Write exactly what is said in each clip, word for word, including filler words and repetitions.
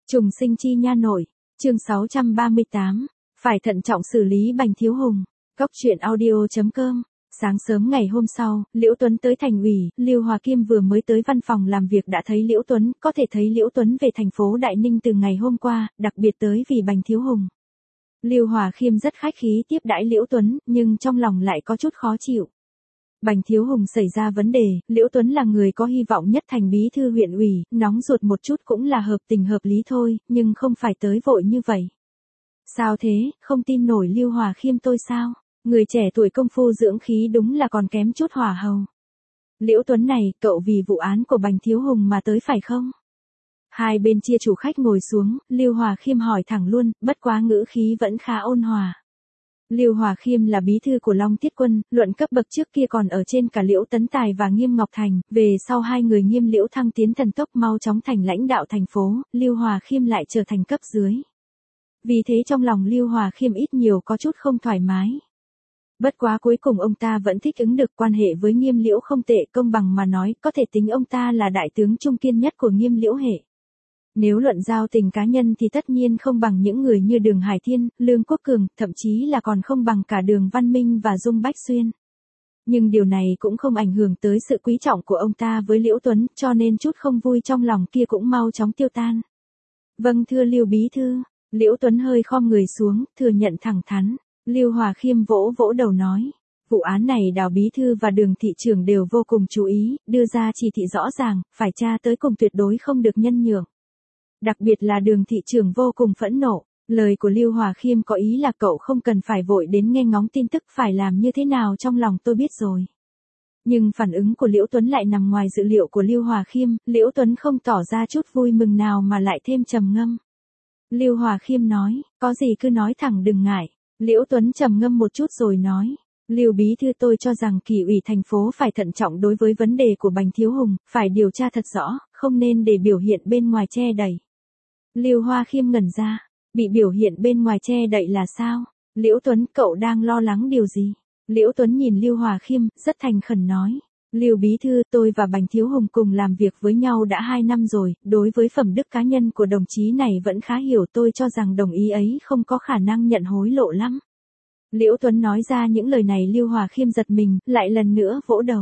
Trùng sinh chi nha nội, chương sáu trăm ba mươi tám, phải thận trọng xử lý Bành Thiếu Hùng. Góc truyện audio chấm com. Sáng sớm ngày hôm sau, Liễu Tuấn tới thành ủy, Lưu Hòa Kim vừa mới tới văn phòng làm việc đã thấy Liễu Tuấn, có thể thấy Liễu Tuấn về thành phố Đại Ninh từ ngày hôm qua, đặc biệt tới vì Bành Thiếu Hùng. Lưu Hòa Khiêm rất khách khí tiếp đãi Liễu Tuấn, nhưng trong lòng lại có chút khó chịu. Bành Thiếu Hùng xảy ra vấn đề, Liễu Tuấn là người có hy vọng nhất thành bí thư huyện ủy, nóng ruột một chút cũng là hợp tình hợp lý thôi, nhưng không phải tới vội như vậy. Sao thế, không tin nổi Lưu Hòa Khiêm tôi sao? Người trẻ tuổi công phu dưỡng khí đúng là còn kém chút hỏa hầu. Liễu Tuấn này, cậu vì vụ án của Bành Thiếu Hùng mà tới phải không? Hai bên chia chủ khách ngồi xuống, Lưu Hòa Khiêm hỏi thẳng luôn, bất quá ngữ khí vẫn khá ôn hòa. Lưu Hòa Khiêm là bí thư của Long Tiết Quân, luận cấp bậc trước kia còn ở trên cả Liễu Tấn Tài và Nghiêm Ngọc Thành, về sau hai người Nghiêm Liễu thăng tiến thần tốc mau chóng thành lãnh đạo thành phố, Lưu Hòa Khiêm lại trở thành cấp dưới. Vì thế trong lòng Lưu Hòa Khiêm ít nhiều có chút không thoải mái. Bất quá cuối cùng ông ta vẫn thích ứng được, quan hệ với Nghiêm Liễu không tệ, công bằng mà nói, có thể tính ông ta là đại tướng trung kiên nhất của Nghiêm Liễu hệ. Nếu luận giao tình cá nhân thì tất nhiên không bằng những người như Đường Hải Thiên, Lương Quốc Cường, thậm chí là còn không bằng cả Đường Văn Minh và Dung Bách Xuyên. Nhưng điều này cũng không ảnh hưởng tới sự quý trọng của ông ta với Liễu Tuấn, cho nên chút không vui trong lòng kia cũng mau chóng tiêu tan. Vâng thưa Lưu bí thư, Liễu Tuấn hơi khom người xuống, thừa nhận thẳng thắn. Lưu Hòa Khiêm vỗ vỗ đầu nói. Vụ án này Đào bí thư và Đường thị trưởng đều vô cùng chú ý, đưa ra chỉ thị rõ ràng, phải tra tới cùng tuyệt đối không được nhân nhượng. Đặc biệt là Đường thị trưởng vô cùng phẫn nộ, lời của Lưu Hòa Khiêm có ý là cậu không cần phải vội đến nghe ngóng tin tức, phải làm như thế nào trong lòng tôi biết rồi. Nhưng phản ứng của Liễu Tuấn lại nằm ngoài dự liệu của Lưu Hòa Khiêm, Liễu Tuấn không tỏ ra chút vui mừng nào mà lại thêm trầm ngâm. Lưu Hòa Khiêm nói, có gì cứ nói thẳng đừng ngại. Liễu Tuấn trầm ngâm một chút rồi nói, Lưu bí thư tôi cho rằng Kỷ ủy thành phố phải thận trọng đối với vấn đề của Bành Thiếu Hùng, phải điều tra thật rõ, không nên để biểu hiện bên ngoài che đậy. Lưu Hòa Khiêm ngẩn ra, bị biểu hiện bên ngoài che đậy là sao? Liễu Tuấn, cậu đang lo lắng điều gì? Liễu Tuấn nhìn Lưu Hòa Khiêm, rất thành khẩn nói, Lưu bí thư, tôi và Bành Thiếu Hùng cùng làm việc với nhau đã hai năm rồi, đối với phẩm đức cá nhân của đồng chí này vẫn khá hiểu, tôi cho rằng đồng ý ấy không có khả năng nhận hối lộ lắm. Liễu Tuấn nói ra những lời này Lưu Hòa Khiêm giật mình, lại lần nữa vỗ đầu.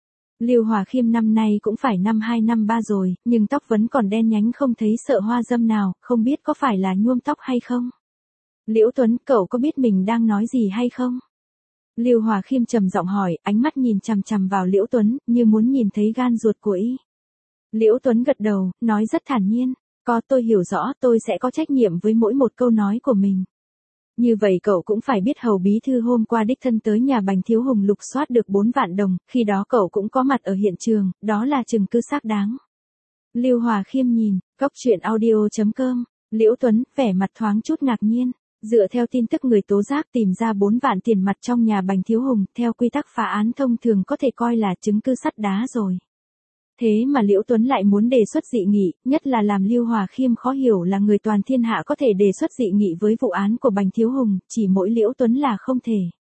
Lưu Hòa Khiêm năm nay cũng phải năm hai năm ba rồi, nhưng tóc vẫn còn đen nhánh không thấy sợ hoa dâm nào, không biết có phải là nhuộm tóc hay không? Liễu Tuấn, cậu có biết mình đang nói gì hay không? Lưu Hòa Khiêm trầm giọng hỏi, ánh mắt nhìn chằm chằm vào Liễu Tuấn, như muốn nhìn thấy gan ruột của y. Liễu Tuấn gật đầu, nói rất thản nhiên, có tôi hiểu rõ, tôi sẽ có trách nhiệm với mỗi một câu nói của mình. Như vậy cậu cũng phải biết Hầu bí thư hôm qua đích thân tới nhà Bành Thiếu Hùng lục soát được bốn vạn đồng, khi đó cậu cũng có mặt ở hiện trường, đó là chứng cứ xác đáng. Lưu Hòa Khiêm nhìn, góc truyện audio chấm com, Liễu Tuấn, vẻ mặt thoáng chút ngạc nhiên. Dựa theo tin tức người tố giác tìm ra bốn vạn tiền mặt trong nhà Bành Thiếu Hùng, theo quy tắc phá án thông thường có thể coi là chứng cứ sắt đá rồi. Thế mà Liễu Tuấn lại muốn đề xuất dị nghị, nhất là làm Lưu Hòa Khiêm khó hiểu là người toàn thiên hạ có thể đề xuất dị nghị với vụ án của Bành Thiếu Hùng, chỉ mỗi Liễu Tuấn là không thể.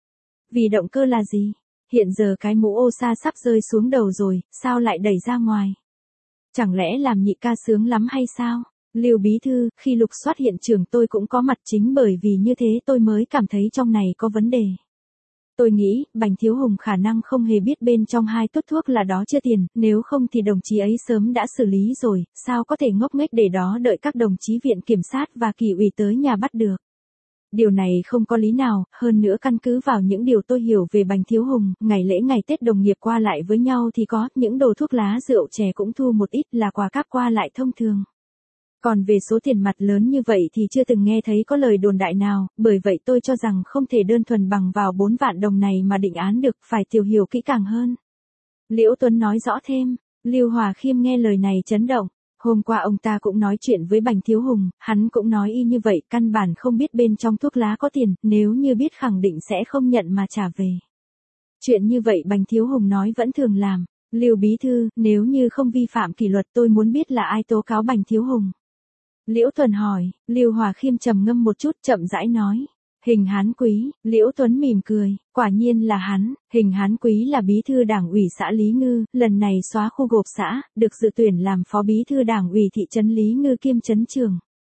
Vì động cơ là gì? Hiện giờ cái mũ ô sa sắp rơi xuống đầu rồi, sao lại đẩy ra ngoài? Chẳng lẽ làm nhị ca sướng lắm hay sao? Lưu bí thư, khi lục soát hiện trường tôi cũng có mặt, chính bởi vì như thế tôi mới cảm thấy trong này có vấn đề. Tôi nghĩ, Bành Thiếu Hùng khả năng không hề biết bên trong hai tuốt thuốc là đó chưa tiền, nếu không thì đồng chí ấy sớm đã xử lý rồi, sao có thể ngốc nghếch để đó đợi các đồng chí viện kiểm sát và Kỷ ủy tới nhà bắt được. Điều này không có lý nào, hơn nữa căn cứ vào những điều tôi hiểu về Bành Thiếu Hùng, ngày lễ ngày Tết đồng nghiệp qua lại với nhau thì có, những đồ thuốc lá rượu chè cũng thu một ít, là quà cáp qua lại thông thường. Còn về số tiền mặt lớn như vậy thì chưa từng nghe thấy có lời đồn đại nào, bởi vậy tôi cho rằng không thể đơn thuần bằng vào bốn vạn đồng này mà định án được, phải tìm hiểu kỹ càng hơn. Liễu Tuấn nói rõ thêm, Lưu Hòa Khiêm nghe lời này chấn động, hôm qua ông ta cũng nói chuyện với Bành Thiếu Hùng, hắn cũng nói y như vậy, căn bản không biết bên trong thuốc lá có tiền, nếu như biết khẳng định sẽ không nhận mà trả về. Chuyện như vậy Bành Thiếu Hùng nói vẫn thường làm, Lưu bí thư, nếu như không vi phạm kỷ luật tôi muốn biết là ai tố cáo Bành Thiếu Hùng. Liễu Tuấn hỏi, Lưu Hòa Khiêm trầm ngâm một chút chậm rãi nói, Hình Hán Quý. Liễu Tuấn mỉm cười, quả nhiên là hắn, Hình Hán Quý là bí thư đảng ủy xã Lý Ngư, lần này xóa khu gộp xã, được dự tuyển làm phó bí thư đảng ủy thị trấn Lý Ngư kiêm trấn trưởng.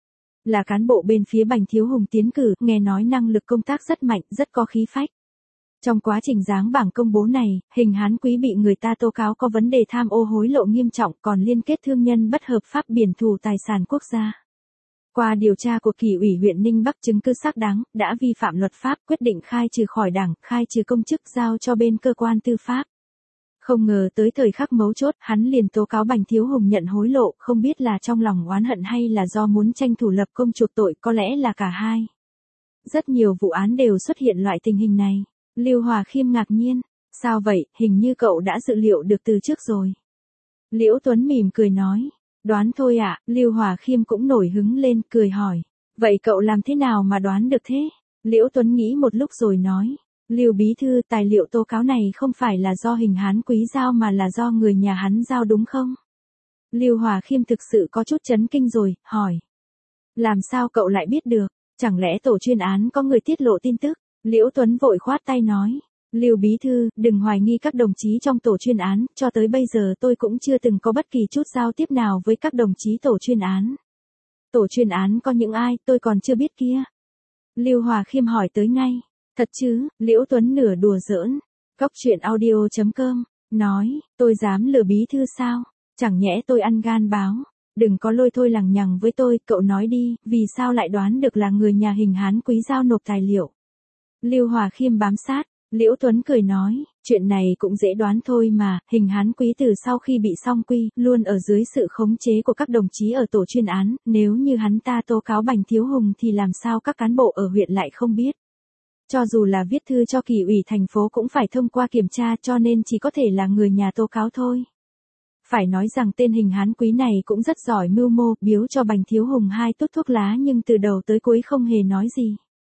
Là cán bộ bên phía Bành Thiếu Hùng tiến cử, nghe nói năng lực công tác rất mạnh, rất có khí phách. Trong quá trình giáng bảng công bố này, Hình Hán Quý bị người ta tố cáo có vấn đề tham ô hối lộ nghiêm trọng, còn liên kết thương nhân bất hợp pháp biển thủ tài sản quốc gia. Qua điều tra của Kỷ ủy huyện Ninh Bắc chứng cứ xác đáng, đã vi phạm luật pháp, quyết định khai trừ khỏi đảng, khai trừ công chức giao cho bên cơ quan tư pháp. Không ngờ tới thời khắc mấu chốt, hắn liền tố cáo Bành Thiếu Hùng nhận hối lộ, không biết là trong lòng oán hận hay là do muốn tranh thủ lập công chuộc tội, có lẽ là cả hai. Rất nhiều vụ án đều xuất hiện loại tình hình này. Lưu Hòa Khiêm ngạc nhiên, sao vậy, hình như cậu đã dự liệu được từ trước rồi. Liễu Tuấn mỉm cười nói, đoán thôi ạ. Lưu Hòa Khiêm cũng nổi hứng lên, cười hỏi, vậy cậu làm thế nào mà đoán được thế? Liễu Tuấn nghĩ một lúc rồi nói, Lưu bí thư, tài liệu tố cáo này không phải là do Hình Hán Quý giao mà là do người nhà hắn giao đúng không? Lưu Hòa Khiêm thực sự có chút chấn kinh rồi, hỏi, làm sao cậu lại biết được, chẳng lẽ tổ chuyên án có người tiết lộ tin tức? Liễu Tuấn vội khoát tay nói, Lưu bí thư, đừng hoài nghi các đồng chí trong tổ chuyên án, cho tới bây giờ tôi cũng chưa từng có bất kỳ chút giao tiếp nào với các đồng chí tổ chuyên án. Tổ chuyên án có những ai, tôi còn chưa biết kia. Lưu Hòa Khiêm hỏi tới ngay, thật chứ? Liễu Tuấn nửa đùa giỡn, Cóc truyện audio chấm com, nói, tôi dám lừa bí thư sao? Chẳng nhẽ tôi ăn gan báo. Đừng có lôi thôi lằng nhằng với tôi, cậu nói đi, vì sao lại đoán được là người nhà Hình Hán Quý giao nộp tài liệu? Lưu Hòa Khiêm bám sát, Liễu Tuấn cười nói, chuyện này cũng dễ đoán thôi mà, Hình Hán Quý từ sau khi bị song quy, luôn ở dưới sự khống chế của các đồng chí ở tổ chuyên án, nếu như hắn ta tố cáo Bành Thiếu Hùng thì làm sao các cán bộ ở huyện lại không biết. Cho dù là viết thư cho Kỷ ủy thành phố cũng phải thông qua kiểm tra, cho nên chỉ có thể là người nhà tố cáo thôi. Phải nói rằng tên Hình Hán Quý này cũng rất giỏi mưu mô, biếu cho Bành Thiếu Hùng hai tút thuốc lá nhưng từ đầu tới cuối không hề nói gì.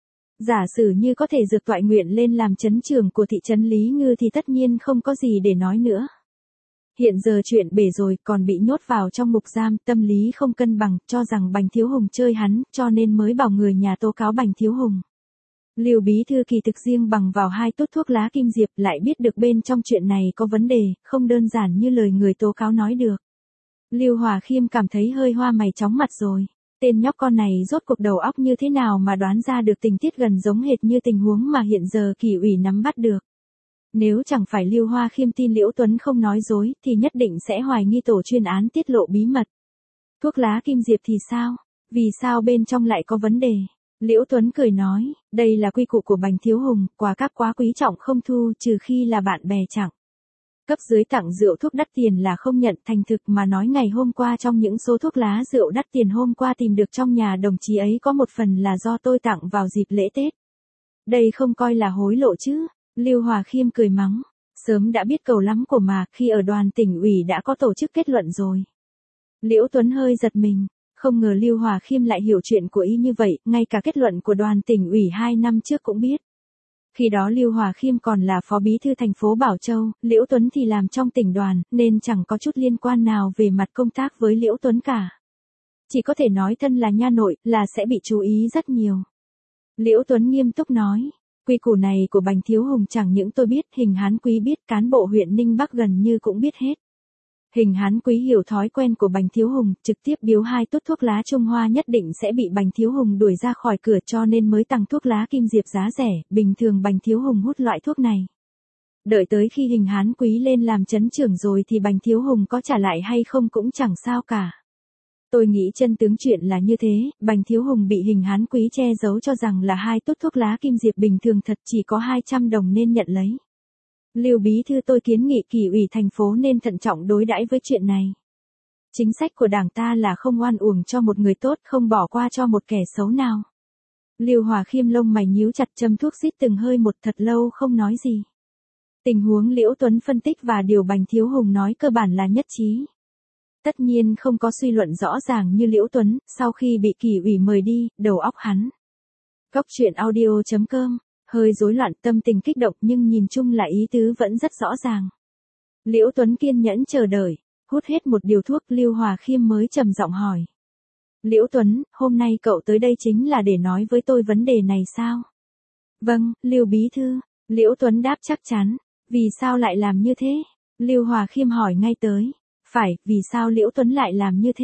Giả sử như có thể dược toại nguyện lên làm trấn trưởng của thị trấn Lý Ngư thì tất nhiên không có gì để nói nữa. Hiện giờ chuyện bể rồi, còn bị nhốt vào trong ngục giam, tâm lý không cân bằng, cho rằng Bành Thiếu Hùng chơi hắn, cho nên mới bảo người nhà tố cáo Bành Thiếu Hùng. Lưu bí thư kỳ thực riêng bằng vào hai tút thuốc lá kim diệp lại biết được bên trong chuyện này có vấn đề, không đơn giản như lời người tố cáo nói được. Lưu Hòa Khiêm cảm thấy hơi hoa mày chóng mặt rồi. Tên nhóc con này rốt cuộc đầu óc như thế nào mà đoán ra được tình tiết gần giống hệt như tình huống mà hiện giờ Kỷ ủy nắm bắt được. Nếu chẳng phải Lưu Hòa Khiêm tin Liễu Tuấn không nói dối thì nhất định sẽ hoài nghi tổ chuyên án tiết lộ bí mật. Thuốc lá kim diệp thì sao? Vì sao bên trong lại có vấn đề? Liễu Tuấn cười nói, đây là quy củ của Bành Thiếu Hùng, quà cáp quá quý trọng không thu trừ khi là bạn bè chẳng. Cấp dưới tặng rượu thuốc đắt tiền là không nhận, thành thực mà nói ngày hôm qua trong những số thuốc lá rượu đắt tiền hôm qua tìm được trong nhà đồng chí ấy có một phần là do tôi tặng vào dịp lễ Tết. Đây không coi là hối lộ chứ? Lưu Hòa Khiêm cười mắng, sớm đã biết cầu lắm của mà, khi ở đoàn tỉnh ủy đã có tổ chức kết luận rồi. Liễu Tuấn hơi giật mình, không ngờ Lưu Hòa Khiêm lại hiểu chuyện của y như vậy, ngay cả kết luận của đoàn tỉnh ủy hai năm trước cũng biết. Khi đó Lưu Hòa Khiêm còn là phó bí thư thành phố Bảo Châu, Liễu Tuấn thì làm trong tỉnh đoàn, nên chẳng có chút liên quan nào về mặt công tác với Liễu Tuấn cả. Chỉ có thể nói thân là nha nội, là sẽ bị chú ý rất nhiều. Liễu Tuấn nghiêm túc nói, quy củ này của Bành Thiếu Hùng chẳng những tôi biết, Hình Hán Quý biết, cán bộ huyện Ninh Bắc gần như cũng biết hết. Hình Hán Quý hiểu thói quen của Bành Thiếu Hùng, trực tiếp biếu hai tút thuốc lá Trung Hoa nhất định sẽ bị Bành Thiếu Hùng đuổi ra khỏi cửa cho nên mới tăng thuốc lá kim diệp giá rẻ, bình thường Bành Thiếu Hùng hút loại thuốc này. Đợi tới khi Hình Hán Quý lên làm trấn trưởng rồi thì Bành Thiếu Hùng có trả lại hay không cũng chẳng sao cả. Tôi nghĩ chân tướng chuyện là như thế, Bành Thiếu Hùng bị Hình Hán Quý che giấu cho rằng là hai tút thuốc lá kim diệp bình thường thật chỉ có hai trăm đồng nên nhận lấy. Lưu bí thư, tôi kiến nghị Kỷ ủy thành phố nên thận trọng đối đãi với chuyện này. Chính sách của đảng ta là không oan uổng cho một người tốt, không bỏ qua cho một kẻ xấu nào. Lưu Hòa Khiêm lông mày nhíu chặt, châm thuốc xít từng hơi một, thật lâu không nói gì. Tình huống Liễu Tuấn phân tích và điều Bành Thiếu Hùng nói cơ bản là nhất trí. Tất nhiên không có suy luận rõ ràng như Liễu Tuấn, sau khi bị Kỷ ủy mời đi, đầu óc hắn. Cóc truyện audio chấm com, hơi rối loạn, tâm tình kích động nhưng nhìn chung là ý tứ vẫn rất rõ ràng. Liễu Tuấn kiên nhẫn chờ đợi, hút hết một điều thuốc, Lưu Hòa Khiêm mới trầm giọng hỏi. Liễu Tuấn, hôm nay cậu tới đây chính là để nói với tôi vấn đề này sao? Vâng, Lưu bí thư, Liễu Tuấn đáp chắc chắn. Vì sao lại làm như thế? Lưu Hòa Khiêm hỏi ngay tới. Phải, vì sao Liễu Tuấn lại làm như thế?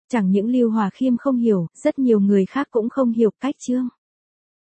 Chẳng những Lưu Hòa Khiêm không hiểu, rất nhiều người khác cũng không hiểu cách Trương